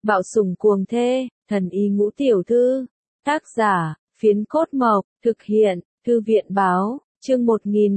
Bạo sủng cuồng thê, thần y ngũ tiểu thư. Tác giả, Phiến Cốt Mộc, thực hiện, Thư viện báo, chương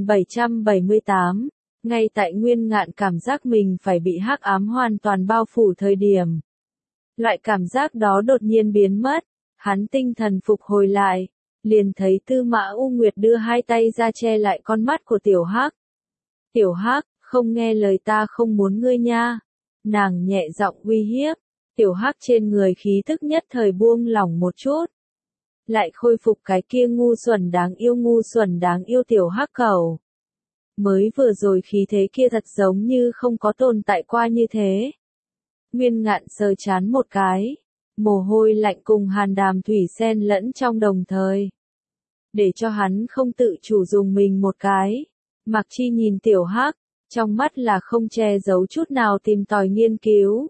1778. Ngay tại Nguyên Ngạn cảm giác mình phải bị hắc ám hoàn toàn bao phủ thời điểm. Loại cảm giác đó đột nhiên biến mất, hắn tinh thần phục hồi lại, liền thấy Tư Mã U Nguyệt đưa hai tay ra che lại con mắt của Tiểu Hắc. Tiểu Hắc, không nghe lời ta không muốn ngươi nha. Nàng nhẹ giọng uy hiếp, Tiểu Hắc trên người khí tức nhất thời buông lỏng một chút. Lại khôi phục cái kia ngu xuẩn đáng yêu Tiểu Hắc cầu. Mới vừa rồi khí thế kia thật giống như không có tồn tại qua như thế. Nguyên Ngạn sờ chán một cái, mồ hôi lạnh cùng hàn đàm thủy xen lẫn trong đồng thời. Để cho hắn không tự chủ dùng mình một cái. Mạc Chi nhìn Tiểu Hắc, trong mắt là không che giấu chút nào tìm tòi nghiên cứu.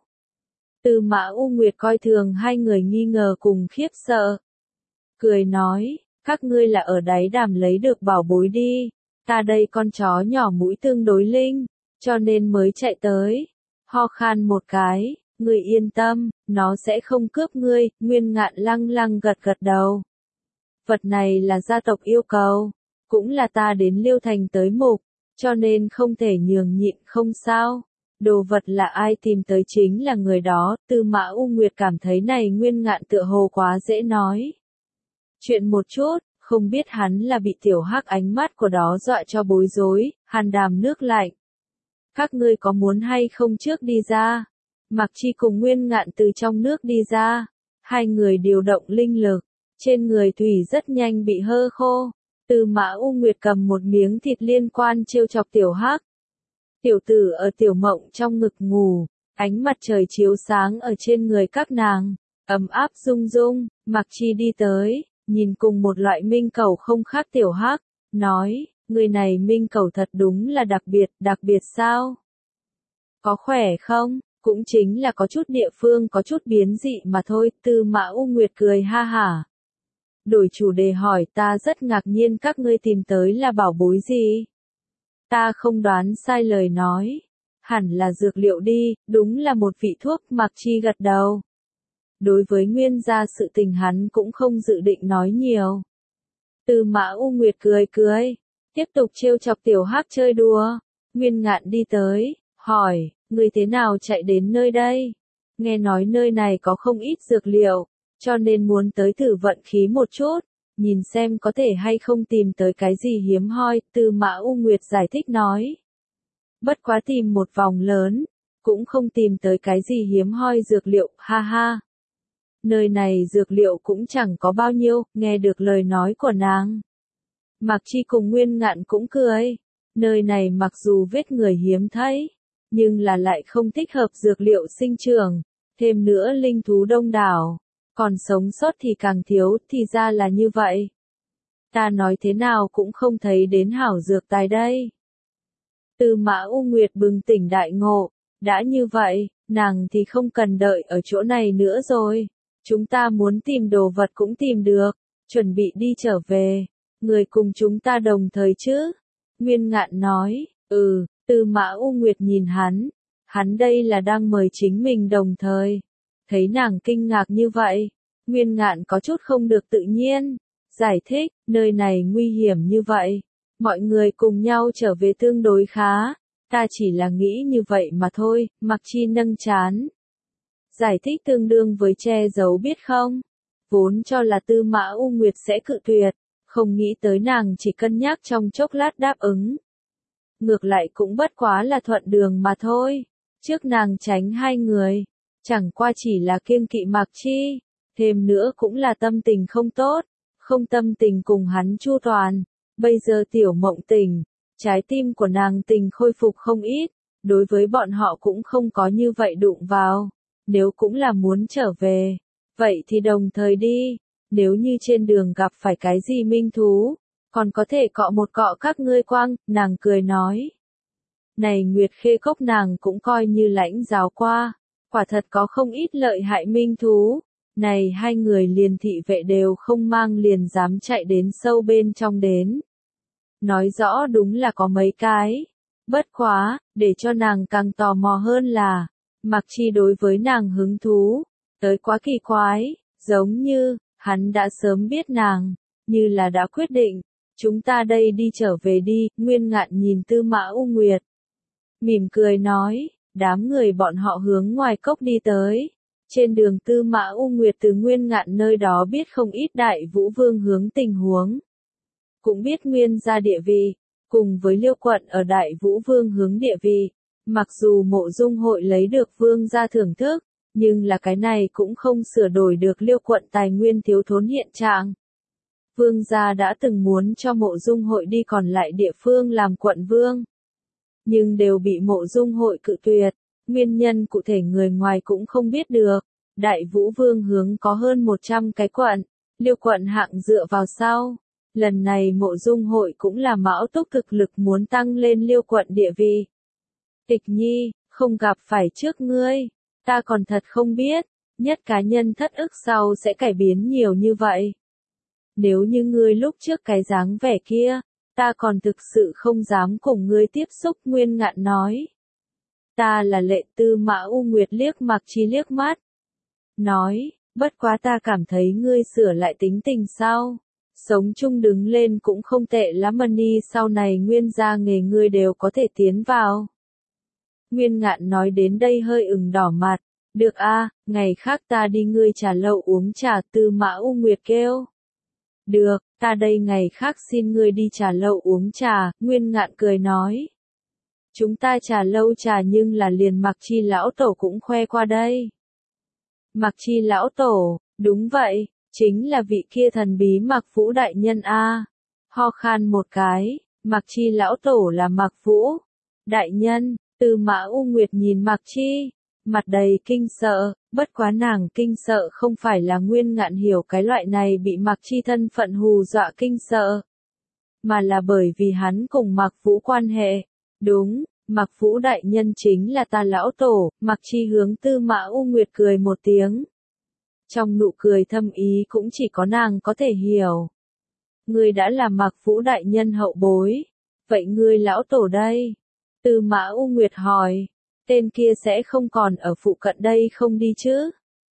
Tư Mã U Nguyệt coi thường hai người nghi ngờ cùng khiếp sợ. Cười nói, các ngươi là ở đáy đàm lấy được bảo bối đi, ta đây con chó nhỏ mũi tương đối linh, cho nên mới chạy tới. Ho khan một cái, ngươi yên tâm, nó sẽ không cướp ngươi. Nguyên Ngạn lăng lăng gật gật đầu. Vật này là gia tộc yêu cầu, cũng là ta đến Liêu Thành tới mục, cho nên không thể nhường nhịn không sao. Đồ vật là ai tìm tới chính là người đó. Tư Mã U Nguyệt cảm thấy này Nguyên Ngạn tựa hồ quá dễ nói. Chuyện một chút, không biết hắn là bị Tiểu Hắc ánh mắt của đó dọa cho bối rối, hàn đàm nước lạnh. Các ngươi có muốn hay không trước đi ra? Mạc Chi cùng Nguyên Ngạn từ trong nước đi ra. Hai người điều động linh lực, trên người thủy rất nhanh bị hơ khô. Tư Mã U Nguyệt cầm một miếng thịt liên quan trêu chọc Tiểu Hắc. Tiểu tử ở Tiểu Mộng trong ngực ngủ, ánh mặt trời chiếu sáng ở trên người các nàng, ấm áp rung rung. Mạc Chi đi tới, nhìn cùng một loại minh cẩu không khác Tiểu Hắc, nói, người này minh cẩu thật đúng là đặc biệt sao? Có khỏe không? Cũng chính là có chút địa phương có chút biến dị mà thôi. Tư Mã U Nguyệt cười ha hả. Đổi chủ đề hỏi, ta rất ngạc nhiên các ngươi tìm tới là bảo bối gì? Ta không đoán sai lời nói. Hẳn là dược liệu đi, đúng là một vị thuốc. Mạc Chi gật đầu. Đối với Nguyên gia sự tình hắn cũng không dự định nói nhiều. Tư Mã U Nguyệt cười, tiếp tục trêu chọc Tiểu Hắc chơi đùa. Nguyên Ngạn đi tới, hỏi, người thế nào chạy đến nơi đây? Nghe nói nơi này có không ít dược liệu, cho nên muốn tới thử vận khí một chút, nhìn xem có thể hay không tìm tới cái gì hiếm hoi. Tư Mã U Nguyệt giải thích nói. Bất quá tìm một vòng lớn, cũng không tìm tới cái gì hiếm hoi dược liệu, ha ha. Nơi này dược liệu cũng chẳng có bao nhiêu. Nghe được lời nói của nàng, Mạc Chi cùng Nguyên Ngạn cũng cười. Nơi này mặc dù vết người hiếm thấy, nhưng là lại không thích hợp dược liệu sinh trưởng, thêm nữa linh thú đông đảo, còn sống sót thì càng thiếu. Thì ra là như vậy. Ta nói thế nào cũng không thấy đến hảo dược tài đây. Tư Mã U Nguyệt bừng tỉnh đại ngộ, đã như vậy, nàng thì không cần đợi ở chỗ này nữa rồi. Chúng ta muốn tìm đồ vật cũng tìm được, chuẩn bị đi trở về. Người cùng chúng ta đồng thời chứ? Nguyên Ngạn nói, Tư Mã U Nguyệt nhìn hắn đây là đang mời chính mình đồng thời. Thấy nàng kinh ngạc như vậy, Nguyên Ngạn có chút không được tự nhiên, giải thích, nơi này nguy hiểm như vậy, mọi người cùng nhau trở về tương đối khá, ta chỉ là nghĩ như vậy mà thôi. Mạc Chi nâng trán, giải thích tương đương với che giấu biết không? Vốn cho là Tư Mã U Nguyệt sẽ cự tuyệt, không nghĩ tới nàng chỉ cân nhắc trong chốc lát đáp ứng. Ngược lại cũng bất quá là thuận đường mà thôi. Trước nàng tránh hai người, chẳng qua chỉ là kiêng kỵ Mạc Chi, thêm nữa cũng là tâm tình không tốt, không tâm tình cùng hắn chu toàn. Bây giờ Tiểu Mộng tỉnh, trái tim của nàng tình khôi phục không ít, đối với bọn họ cũng không có như vậy đụng vào. Nếu cũng là muốn trở về, vậy thì đồng thời đi. Nếu như trên đường gặp phải cái gì minh thú, còn có thể cọ một cọ các ngươi quăng. Nàng cười nói. Này Nguyệt Khê Cốc nàng cũng coi như lãnh giáo qua, quả thật có không ít lợi hại minh thú. Này hai người liền thị vệ đều không mang liền dám chạy đến sâu bên trong đến. Nói rõ đúng là có mấy cái. Bất quá, để cho nàng càng tò mò hơn là, Mạc Chi đối với nàng hứng thú, Tới quá kỳ quái, giống như, hắn đã sớm biết nàng, như là đã quyết định, chúng ta đây đi trở về đi, Nguyên Ngạn nhìn Tư Mã U Nguyệt. Mỉm cười nói, đám người bọn họ hướng ngoài cốc đi tới. Trên đường Tư Mã U Nguyệt từ Nguyên Ngạn nơi đó biết không ít Đại Vũ Vương hướng tình huống. Cũng biết Nguyên gia địa vị, cùng với Liêu quận ở Đại Vũ Vương hướng địa vị. Mặc dù Mộ Dung hội lấy được Vương gia thưởng thức, nhưng là cái này cũng không sửa đổi được Liêu quận tài nguyên thiếu thốn hiện trạng. Vương gia đã từng muốn cho Mộ Dung hội đi còn lại địa phương làm quận vương, nhưng đều bị Mộ Dung hội cự tuyệt, nguyên nhân cụ thể người ngoài cũng không biết được. Đại Vũ Vương hướng có hơn 100 cái quận, Liêu quận hạng dựa vào sau. Lần này Mộ Dung hội cũng là mão túc thực lực muốn tăng lên Liêu quận địa vị. Tịch Nhi, không gặp phải trước ngươi, ta còn thật không biết, nhất cá nhân thất ức sau sẽ cải biến nhiều như vậy. Nếu như ngươi lúc trước cái dáng vẻ kia, ta còn thực sự không dám cùng ngươi tiếp xúc, Nguyên Ngạn nói. Ta là lệ Tư Mã U Nguyệt liếc Mạc Chi liếc mắt. Nói, bất quá ta cảm thấy ngươi sửa lại tính tình sao. Sống chung đứng lên cũng không tệ lắm, Mani sau này Nguyên gia nghề ngươi đều có thể tiến vào. Nguyên Ngạn nói đến đây hơi ửng đỏ mặt. Được a, ngày khác ta đi ngươi trà lậu uống trà, Tư Mã U Nguyệt kêu. Được, ta đây ngày khác xin ngươi đi trà lậu uống trà, Nguyên Ngạn cười nói. Chúng ta trà lâu trà nhưng là liền Mạc Chi lão tổ cũng khoe qua đây. Mạc Chi lão tổ, đúng vậy, chính là vị kia thần bí Mạc Vũ đại nhân a. Ho khan một cái, Mạc Chi lão tổ là Mạc Vũ đại nhân. Tư Mã U Nguyệt nhìn Mạc Chi, mặt đầy kinh sợ, bất quá nàng kinh sợ không phải là Nguyên Ngạn hiểu cái loại này bị Mạc Chi thân phận hù dọa kinh sợ, mà là bởi vì hắn cùng Mạc Vũ quan hệ. Đúng, Mạc Vũ đại nhân chính là ta lão tổ, Mạc Chi hướng Tư Mã U Nguyệt cười một tiếng. Trong nụ cười thâm ý cũng chỉ có nàng có thể hiểu. Ngươi đã là Mạc Vũ đại nhân hậu bối, vậy ngươi lão tổ đây? Tư Mã U Nguyệt hỏi, tên kia sẽ không còn ở phụ cận đây không đi chứ?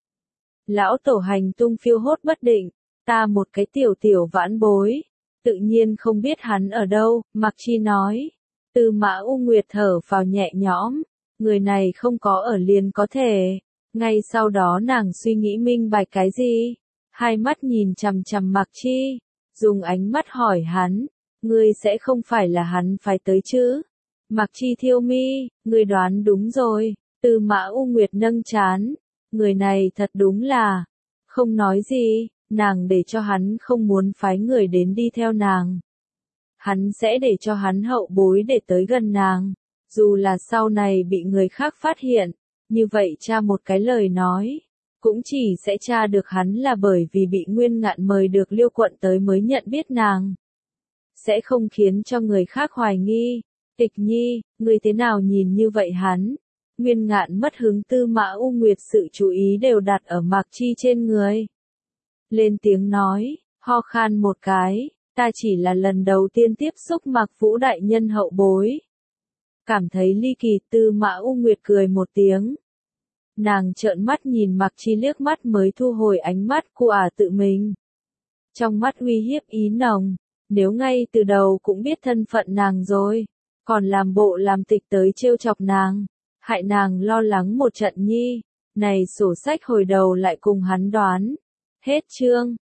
Lão tổ hành tung phiêu hốt bất định, ta một cái tiểu vãn bối, tự nhiên không biết hắn ở đâu, Mạc Chi nói. Tư Mã U Nguyệt thở phào nhẹ nhõm, người này không có ở liền có thể. Ngay sau đó nàng suy nghĩ minh bạch cái gì, hai mắt nhìn chằm chằm Mạc Chi, dùng ánh mắt hỏi hắn, ngươi sẽ không phải là hắn phải tới chứ? Mạc Chi thiêu mi, ngươi đoán đúng rồi. Tư Mã U Nguyệt nâng trán, người này thật đúng là, không nói gì, nàng để cho hắn không muốn phái người đến đi theo nàng. Hắn sẽ để cho hắn hậu bối để tới gần nàng, dù là sau này bị người khác phát hiện, như vậy tra một cái lời nói, cũng chỉ sẽ tra được hắn là bởi vì bị Nguyên Ngạn mời được Liêu quận tới mới nhận biết nàng. Sẽ không khiến cho người khác hoài nghi. Tịch Nhi, người thế nào nhìn như vậy hắn? Nguyên Ngạn mất hứng, Tư Mã U Nguyệt sự chú ý đều đặt ở Mạc Chi trên người. Lên tiếng nói, ho khan một cái, ta chỉ là lần đầu tiên tiếp xúc Mạc Vũ đại nhân hậu bối. Cảm thấy ly kỳ, Tư Mã U Nguyệt cười một tiếng. Nàng trợn mắt nhìn Mạc Chi liếc mắt mới thu hồi ánh mắt của tự mình. Trong mắt uy hiếp ý nồng, nếu ngay từ đầu cũng biết thân phận nàng rồi, còn làm bộ làm tịch tới trêu chọc nàng, hại nàng lo lắng một trận nhi, này sổ sách hồi đầu lại cùng hắn đoán. Hết chương.